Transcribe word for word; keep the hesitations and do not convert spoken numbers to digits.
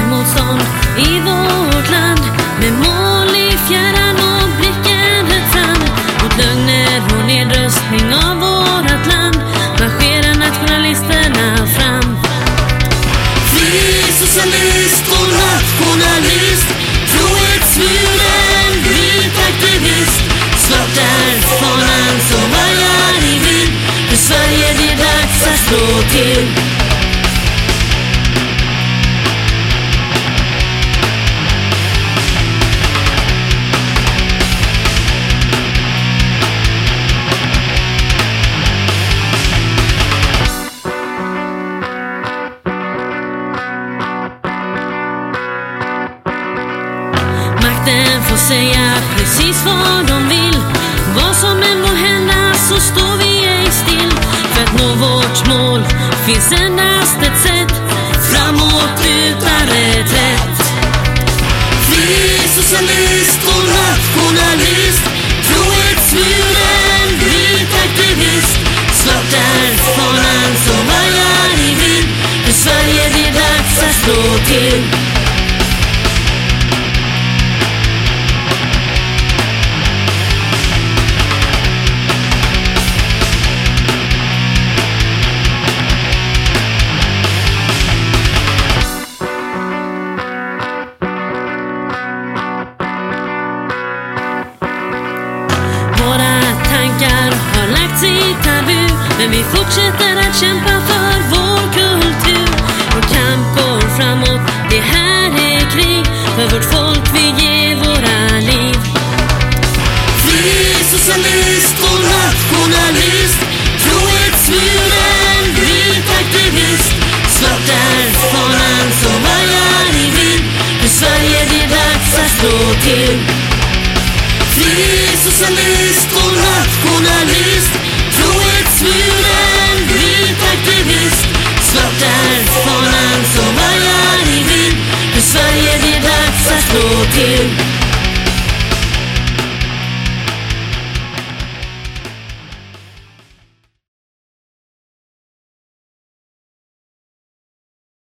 motstånd i vårt land, med mål i fjärran och blicken högt fram. Mot lögner och nedröstning av vårat land marscherar nationalisterna fram. Fri socialist och nationalist, trohetsmuren, vit aktivist. Snart är fanan som vajar i vind, för Sverige det är dags att slå till. Makten får säga precis vad de vill, vad som än må hända så står vi ej still. För att nå vårt mål finns endast ett sätt, framåt utan reträtt. Fri socialist och nationalist, trohetsmuren, vit aktivist. Snart är fanan som vajar i vind, för Sverige det är dags att slå till. Våra tankar har lagts i tabu, men vi fortsätter att kämpa för vår kultur. Vår kamp går framåt, det här är krig, för vårt folk vi ger våra liv. Fri socialist och nationalist, trohetsmuren, vit aktivist. Snart är fanan som vajar i vind, för Sverige det är dags att slå till. Fri socialist och nationalist, trohetsmuren, vit aktivist. Snart är fanan